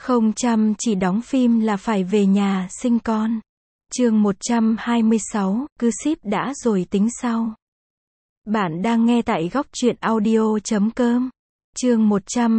Không chăm chỉ đóng phim là phải về nhà sinh con. Chương 126, cứ ship đã rồi tính sau. Bạn đang nghe tại góc truyện audio.com. Chương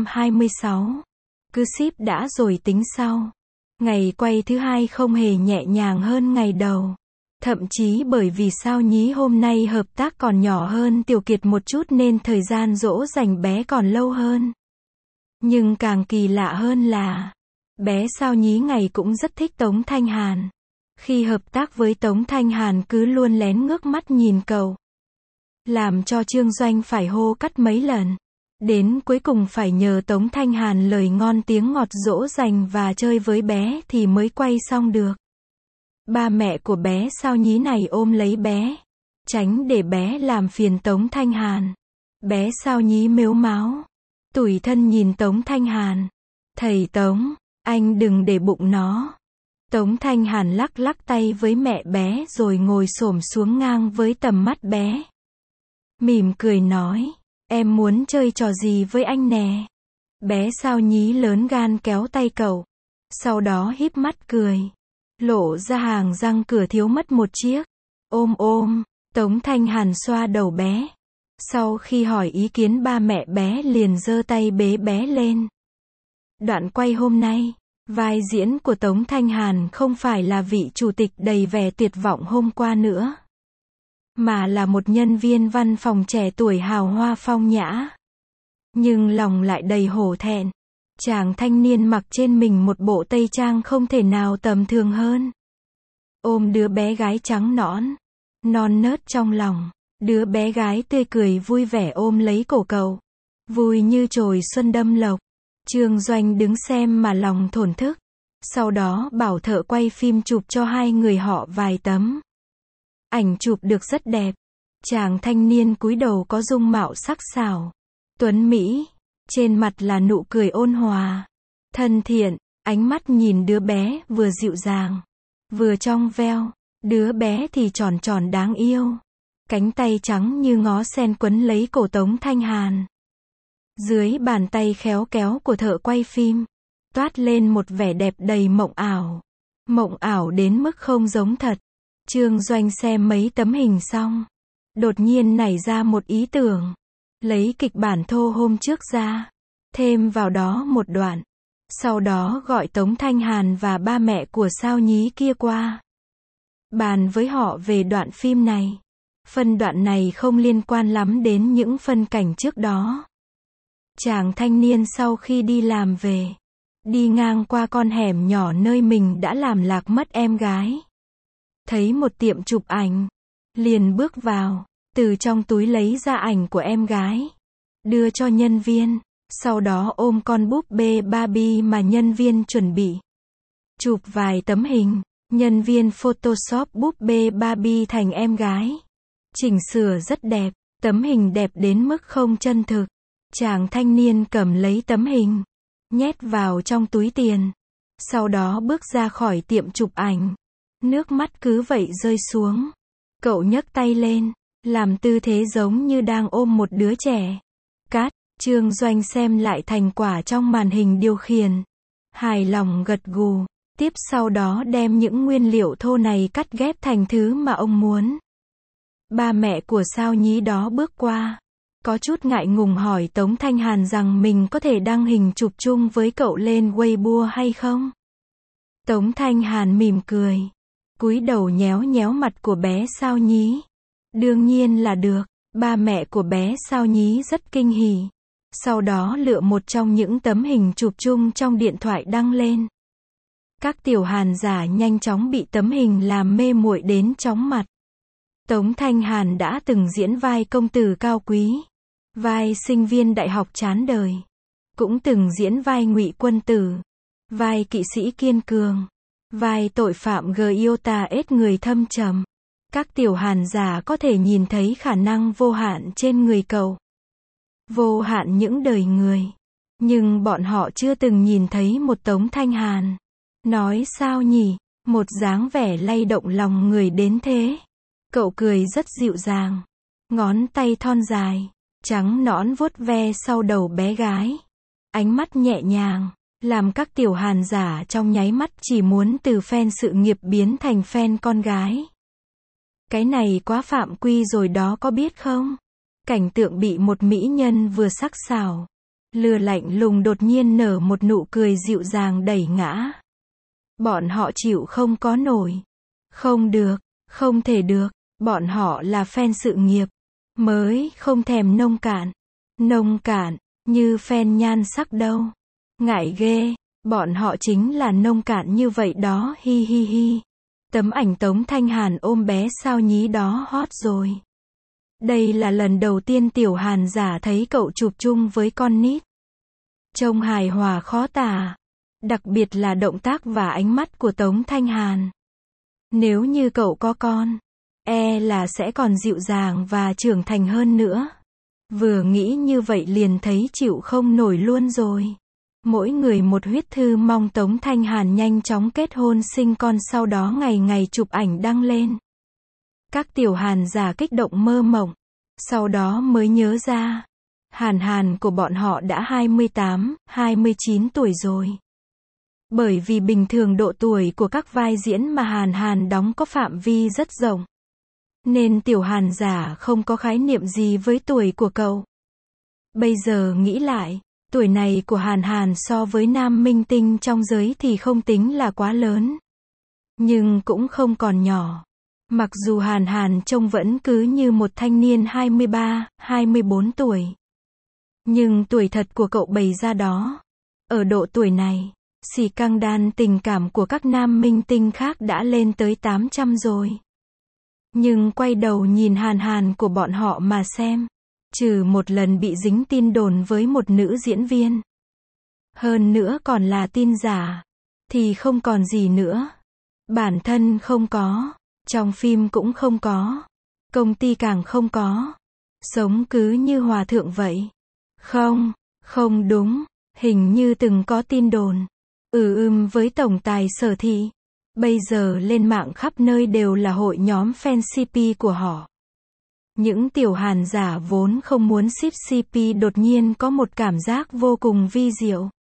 126, cứ ship đã rồi tính sau. Ngày quay thứ hai không hề nhẹ nhàng hơn ngày đầu. Thậm chí bởi vì Sao Nhí hôm nay hợp tác còn nhỏ hơn Tiểu Kiệt một chút nên thời gian dỗ dành bé còn lâu hơn. Nhưng càng kỳ lạ hơn là, bé Sao Nhí ngày cũng rất thích Tống Thanh Hàn. Khi hợp tác với Tống Thanh Hàn cứ luôn lén ngước mắt nhìn cậu. Làm cho Trương Doanh phải hô cắt mấy lần. Đến cuối cùng phải nhờ Tống Thanh Hàn lời ngon tiếng ngọt dỗ dành và chơi với bé thì mới quay xong được. Ba mẹ của bé Sao Nhí này ôm lấy bé, tránh để bé làm phiền Tống Thanh Hàn. Bé Sao Nhí mếu máo, tủi thân nhìn Tống Thanh Hàn. Thầy Tống, anh đừng để bụng nó. Tống Thanh Hàn lắc lắc tay với mẹ bé rồi ngồi xổm xuống ngang với tầm mắt bé. Mỉm cười nói, em muốn chơi trò gì với anh nè. Bé Sao Nhí lớn gan kéo tay cậu. Sau đó híp mắt cười. Lộ ra hàng răng cửa thiếu mất một chiếc. Ôm. Tống Thanh Hàn xoa đầu bé. Sau khi hỏi ý kiến ba mẹ bé liền giơ tay bế bé lên. Đoạn quay hôm nay, vai diễn của Tống Thanh Hàn không phải là vị chủ tịch đầy vẻ tuyệt vọng hôm qua nữa, mà là một nhân viên văn phòng trẻ tuổi hào hoa phong nhã. Nhưng lòng lại đầy hổ thẹn. Chàng thanh niên mặc trên mình một bộ tây trang không thể nào tầm thường hơn. Ôm đứa bé gái trắng nõn, non nớt trong lòng. Đứa bé gái tươi cười vui vẻ ôm lấy cổ cậu. Vui như chồi xuân đâm lộc. Trương Doanh đứng xem mà lòng thổn thức. Sau đó bảo thợ quay phim chụp cho hai người họ vài tấm. Ảnh chụp được rất đẹp. Chàng thanh niên cúi đầu có dung mạo sắc sảo, tuấn mỹ. Trên mặt là nụ cười ôn hòa, thân thiện. Ánh mắt nhìn đứa bé vừa dịu dàng, vừa trong veo. Đứa bé thì tròn tròn đáng yêu. Cánh tay trắng như ngó sen quấn lấy cổ Tống Thanh Hàn. Dưới bàn tay khéo kéo của thợ quay phim, toát lên một vẻ đẹp đầy mộng ảo. Mộng ảo đến mức không giống thật. Trương Doanh xem mấy tấm hình xong, đột nhiên nảy ra một ý tưởng. Lấy kịch bản thô hôm trước ra, thêm vào đó một đoạn. Sau đó gọi Tống Thanh Hàn và ba mẹ của Sao Nhí kia qua. Bàn với họ về đoạn phim này. Phân đoạn này không liên quan lắm đến những phân cảnh trước đó. Chàng thanh niên sau khi đi làm về, đi ngang qua con hẻm nhỏ nơi mình đã làm lạc mất em gái. Thấy một tiệm chụp ảnh, liền bước vào, từ trong túi lấy ra ảnh của em gái, đưa cho nhân viên, sau đó ôm con búp bê Barbie mà nhân viên chuẩn bị. Chụp vài tấm hình, nhân viên Photoshop búp bê Barbie thành em gái. Chỉnh sửa rất đẹp, tấm hình đẹp đến mức không chân thực. Chàng thanh niên cầm lấy tấm hình, nhét vào trong túi tiền. Sau đó bước ra khỏi tiệm chụp ảnh. Nước mắt cứ vậy rơi xuống. Cậu nhấc tay lên, làm tư thế giống như đang ôm một đứa trẻ. Cát, Trương Doanh xem lại thành quả trong màn hình điều khiển. Hài lòng gật gù. Tiếp sau đó đem những nguyên liệu thô này cắt ghép thành thứ mà ông muốn. Ba mẹ của Sao Nhí đó bước qua, có chút ngại ngùng hỏi Tống Thanh Hàn rằng mình có thể đăng hình chụp chung với cậu lên Weibo hay không. Tống Thanh Hàn mỉm cười, cúi đầu nhéo nhéo mặt của bé Sao Nhí. Đương nhiên là được. Ba mẹ của bé Sao Nhí rất kinh hỉ. Sau đó lựa một trong những tấm hình chụp chung trong điện thoại đăng lên. Các tiểu Hàn giả nhanh chóng bị tấm hình làm mê muội đến chóng mặt. Tống Thanh Hàn đã từng diễn vai công tử cao quý, vai sinh viên đại học chán đời, cũng từng diễn vai ngụy quân tử, vai kỵ sĩ kiên cường, vai tội phạm Giota ết người thâm trầm. Các tiểu Hàn giả có thể nhìn thấy khả năng vô hạn trên người cậu. Vô hạn những đời người. Nhưng bọn họ chưa từng nhìn thấy một Tống Thanh Hàn. Nói sao nhỉ? Một dáng vẻ lay động lòng người đến thế. Cậu cười rất dịu dàng. Ngón tay thon dài, trắng nõn vuốt ve sau đầu bé gái. Ánh mắt nhẹ nhàng, làm các tiểu Hàn giả trong nháy mắt chỉ muốn từ fan sự nghiệp biến thành fan con gái. Cái này quá phạm quy rồi đó có biết không? Cảnh tượng bị một mỹ nhân vừa sắc sảo, lừa lạnh lùng đột nhiên nở một nụ cười dịu dàng đẩy ngã. Bọn họ chịu không có nổi. Không được, không thể được, bọn họ là fan sự nghiệp, mới không thèm nông cạn. Nông cạn, như fan nhan sắc đâu. Ngại ghê, bọn họ chính là nông cạn như vậy đó, hi hi hi. Tấm ảnh Tống Thanh Hàn ôm bé sao nhí đó hot rồi. Đây là lần đầu tiên tiểu Hàn giả thấy cậu chụp chung với con nít. Trông hài hòa khó tả. Đặc biệt là động tác và ánh mắt của Tống Thanh Hàn. Nếu như cậu có con, là sẽ còn dịu dàng và trưởng thành hơn nữa. Vừa nghĩ như vậy liền thấy chịu không nổi luôn rồi. Mỗi người một huyết thư mong Tống Thanh Hàn nhanh chóng kết hôn sinh con, sau đó ngày ngày chụp ảnh đăng lên. Các tiểu Hàn giả kích động mơ mộng. Sau đó mới nhớ ra, Hàn của bọn họ đã 28, 29 tuổi rồi. Bởi vì bình thường độ tuổi của các vai diễn mà Hàn đóng có phạm vi rất rộng, nên tiểu Hàn giả không có khái niệm gì với tuổi của cậu. Bây giờ nghĩ lại, tuổi này của Hàn so với nam minh tinh trong giới thì không tính là quá lớn, nhưng cũng không còn nhỏ. Mặc dù Hàn trông vẫn cứ như một thanh niên 23, 24 tuổi. Nhưng tuổi thật của cậu bày ra đó. Ở độ tuổi này, xì căng đan tình cảm của các nam minh tinh khác đã lên tới 800 rồi. Nhưng quay đầu nhìn Hàn của bọn họ mà xem. Trừ một lần bị dính tin đồn với một nữ diễn viên, hơn nữa còn là tin giả, thì không còn gì nữa. Bản thân không có, trong phim cũng không có, công ty càng không có. Sống cứ như hòa thượng vậy. Không đúng, hình như từng có tin đồn. Với tổng tài Sở Thị. Bây giờ lên mạng khắp nơi đều là hội nhóm fan CP của họ. Những tiểu Hàn giả vốn không muốn ship CP đột nhiên có một cảm giác vô cùng vi diệu.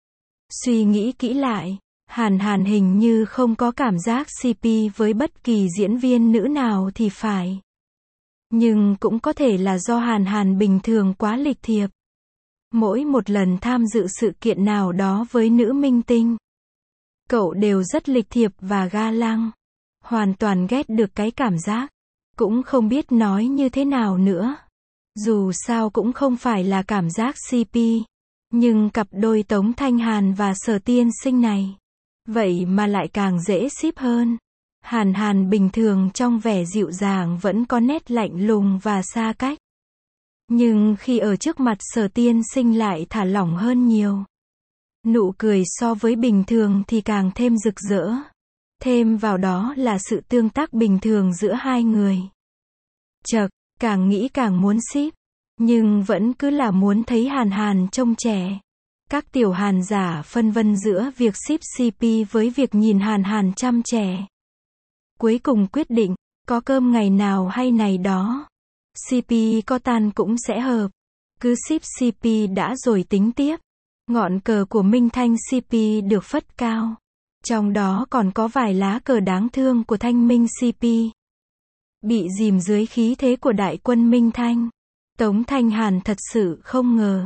Suy nghĩ kỹ lại, Hàn hình như không có cảm giác CP với bất kỳ diễn viên nữ nào thì phải. Nhưng cũng có thể là do Hàn bình thường quá lịch thiệp. Mỗi một lần tham dự sự kiện nào đó với nữ minh tinh, cậu đều rất lịch thiệp và ga lăng. Hoàn toàn ghét được cái cảm giác. Cũng không biết nói như thế nào nữa. Dù sao cũng không phải là cảm giác CP. Nhưng cặp đôi Tống Thanh Hàn và Sở Tiên Sinh này, vậy mà lại càng dễ ship hơn. Hàn bình thường trong vẻ dịu dàng vẫn có nét lạnh lùng và xa cách. Nhưng khi ở trước mặt Sở Tiên Sinh lại thả lỏng hơn nhiều. Nụ cười so với bình thường thì càng thêm rực rỡ. Thêm vào đó là sự tương tác bình thường giữa hai người. Chậc, càng nghĩ càng muốn ship. Nhưng vẫn cứ là muốn thấy Hàn trông trẻ. Các tiểu Hàn giả phân vân giữa việc ship CP với việc nhìn Hàn chăm trẻ. Cuối cùng quyết định, có cơm ngày nào hay ngày đó. CP có tan cũng sẽ hợp. Cứ ship CP đã rồi tính tiếp. Ngọn cờ của Minh Thanh CP được phất cao. Trong đó còn có vài lá cờ đáng thương của Thanh Minh CP. Bị dìm dưới khí thế của đại quân Minh Thanh. Tống Thanh Hàn thật sự không ngờ.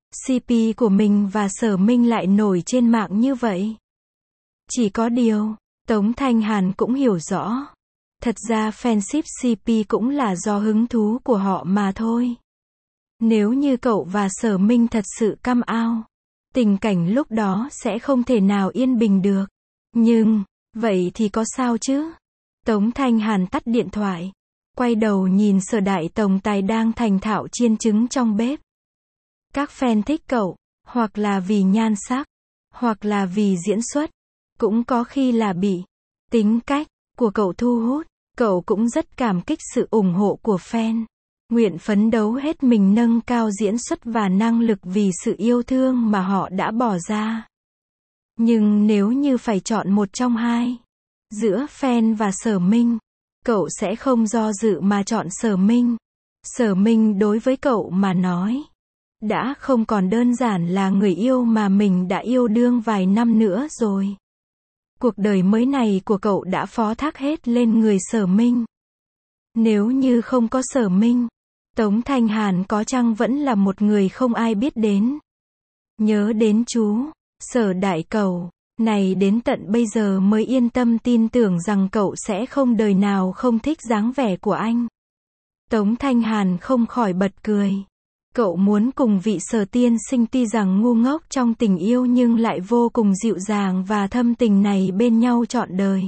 CP của mình và Sở Minh lại nổi trên mạng như vậy. Chỉ có điều, Tống Thanh Hàn cũng hiểu rõ. Thật ra fanship CP cũng là do hứng thú của họ mà thôi. Nếu như cậu và Sở Minh thật sự căm ao, tình cảnh lúc đó sẽ không thể nào yên bình được. Nhưng, vậy thì có sao chứ? Tống Thanh Hàn tắt điện thoại, quay đầu nhìn Sở Đại Tổng Tài đang thành thạo chiên trứng trong bếp. Các fan thích cậu, hoặc là vì nhan sắc, hoặc là vì diễn xuất, cũng có khi là bị tính cách của cậu thu hút. Cậu cũng rất cảm kích sự ủng hộ của fan. Nguyện phấn đấu hết mình nâng cao diễn xuất và năng lực vì sự yêu thương mà họ đã bỏ ra. Nhưng nếu như phải chọn một trong hai, giữa fan và Sở Minh, cậu sẽ không do dự mà chọn Sở Minh. Sở Minh đối với cậu mà nói, đã không còn đơn giản là người yêu mà mình đã yêu đương vài năm nữa rồi. Cuộc đời mới này của cậu đã phó thác hết lên người Sở Minh. Nếu như không có Sở Minh, Tống Thanh Hàn có chăng vẫn là một người không ai biết đến. Nhớ đến chú, Sở đại cẩu, này đến tận bây giờ mới yên tâm tin tưởng rằng cậu sẽ không đời nào không thích dáng vẻ của anh. Tống Thanh Hàn không khỏi bật cười. Cậu muốn cùng vị Sở tiên sinh tuy rằng ngu ngốc trong tình yêu nhưng lại vô cùng dịu dàng và thâm tình này bên nhau trọn đời.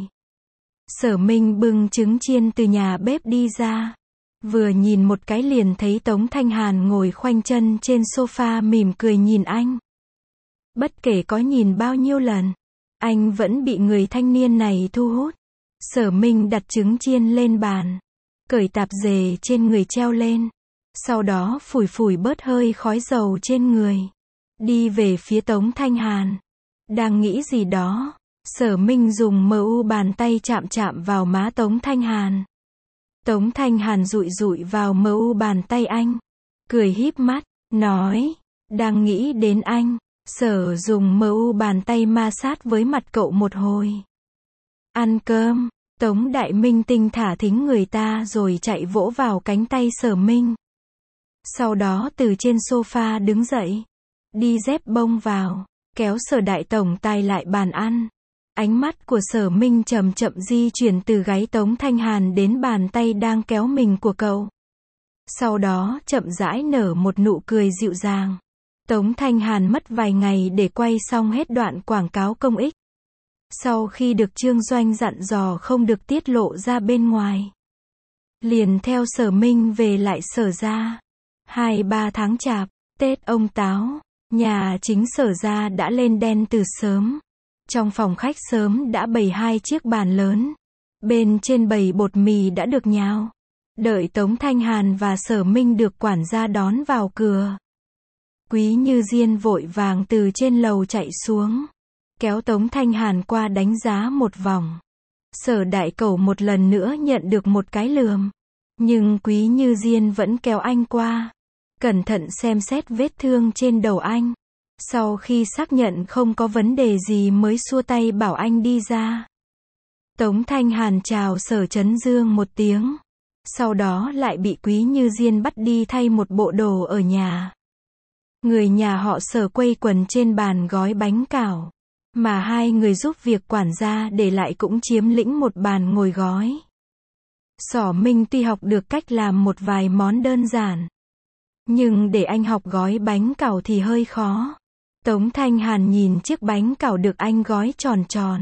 Sở Minh bưng trứng chiên từ nhà bếp đi ra. Vừa nhìn một cái liền thấy Tống Thanh Hàn ngồi khoanh chân trên sofa mỉm cười nhìn anh. Bất kể có nhìn bao nhiêu lần, anh vẫn bị người thanh niên này thu hút. Sở Minh đặt trứng chiên lên bàn, cởi tạp dề trên người treo lên. Sau đó phủi phủi bớt hơi khói dầu trên người. Đi về phía Tống Thanh Hàn. Đang nghĩ gì đó, Sở Minh dùng mu bàn tay chạm chạm vào má Tống Thanh Hàn. Tống Thanh Hàn dụi dụi vào mu bàn tay anh. Cười híp mắt, nói, đang nghĩ đến anh. Sở dùng mu bàn tay ma sát với mặt cậu một hồi. Ăn cơm, Tống Đại Minh Tinh thả thính người ta rồi chạy vỗ vào cánh tay Sở Minh. Sau đó từ trên sofa đứng dậy, đi dép bông vào, kéo Sở đại tổng tài lại bàn ăn. Ánh mắt của Sở Minh chậm chậm di chuyển từ gáy Tống Thanh Hàn đến bàn tay đang kéo mình của cậu. Sau đó chậm rãi nở một nụ cười dịu dàng. Tống Thanh Hàn mất vài ngày để quay xong hết đoạn quảng cáo công ích. Sau khi được Trương Doanh dặn dò không được tiết lộ ra bên ngoài, liền theo Sở Minh về lại Sở gia. 2-3 tháng chạp, Tết ông Táo, nhà chính Sở gia đã lên đèn từ sớm. Trong phòng khách sớm đã bày 2 chiếc bàn lớn. Bên trên bày bột mì đã được nhào. Đợi Tống Thanh Hàn và Sở Minh được quản gia đón vào cửa. Quý Như Diên vội vàng từ trên lầu chạy xuống, kéo Tống Thanh Hàn qua đánh giá một vòng. Sở đại cẩu một lần nữa nhận được một cái lườm. Nhưng Quý Như Diên vẫn kéo anh qua, cẩn thận xem xét vết thương trên đầu anh. Sau khi xác nhận không có vấn đề gì mới xua tay bảo anh đi ra. Tống Thanh Hàn chào Sở Chấn Dương một tiếng. Sau đó lại bị Quý Như Diên bắt đi thay một bộ đồ ở nhà. Người nhà họ Sở quây quần trên bàn gói bánh cảo. Mà 2 người giúp việc quản gia để lại cũng chiếm lĩnh một bàn ngồi gói. Sở Minh tuy học được cách làm một vài món đơn giản, nhưng để anh học gói bánh cảo thì hơi khó. Tống Thanh Hàn nhìn chiếc bánh cảo được anh gói tròn tròn,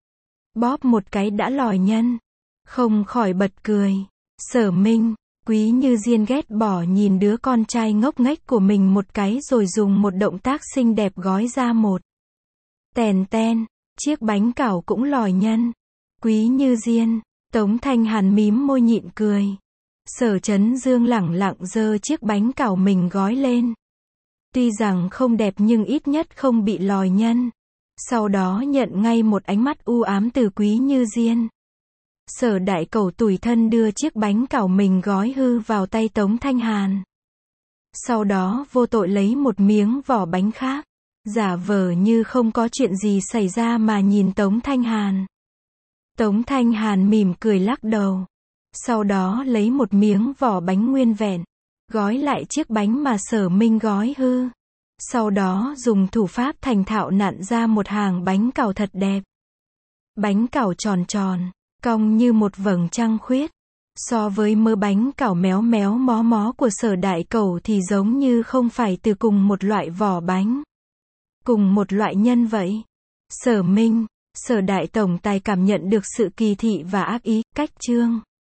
bóp một cái đã lòi nhân, không khỏi bật cười. Sở Minh, Quý Như Diên ghét bỏ nhìn đứa con trai ngốc nghếch của mình một cái rồi dùng một động tác xinh đẹp gói ra một tèn ten, chiếc bánh cảo cũng lòi nhân. Quý Như Diên, Tống Thanh Hàn mím môi nhịn cười. Sở Chấn Dương lẳng lặng giơ chiếc bánh cảo mình gói lên. Tuy rằng không đẹp nhưng ít nhất không bị lòi nhân. Sau đó nhận ngay một ánh mắt u ám từ Quý Như Diên. Sở đại cẩu tủi thân đưa chiếc bánh cảo mình gói hư vào tay Tống Thanh Hàn. Sau đó vô tội lấy một miếng vỏ bánh khác, giả vờ như không có chuyện gì xảy ra mà nhìn Tống Thanh Hàn. Tống Thanh Hàn mỉm cười lắc đầu. Sau đó lấy một miếng vỏ bánh nguyên vẹn, gói lại chiếc bánh mà Sở Minh gói hư. Sau đó dùng thủ pháp thành thạo nặn ra một hàng bánh cảo thật đẹp. Bánh cảo tròn tròn, cong như một vầng trăng khuyết. So với mớ bánh cảo méo méo mó mó của Sở đại cẩu thì giống như không phải từ cùng một loại vỏ bánh, cùng một loại nhân vậy. Sở Minh, Sở đại tổng tài cảm nhận được sự kỳ thị và ác ý, cách Trương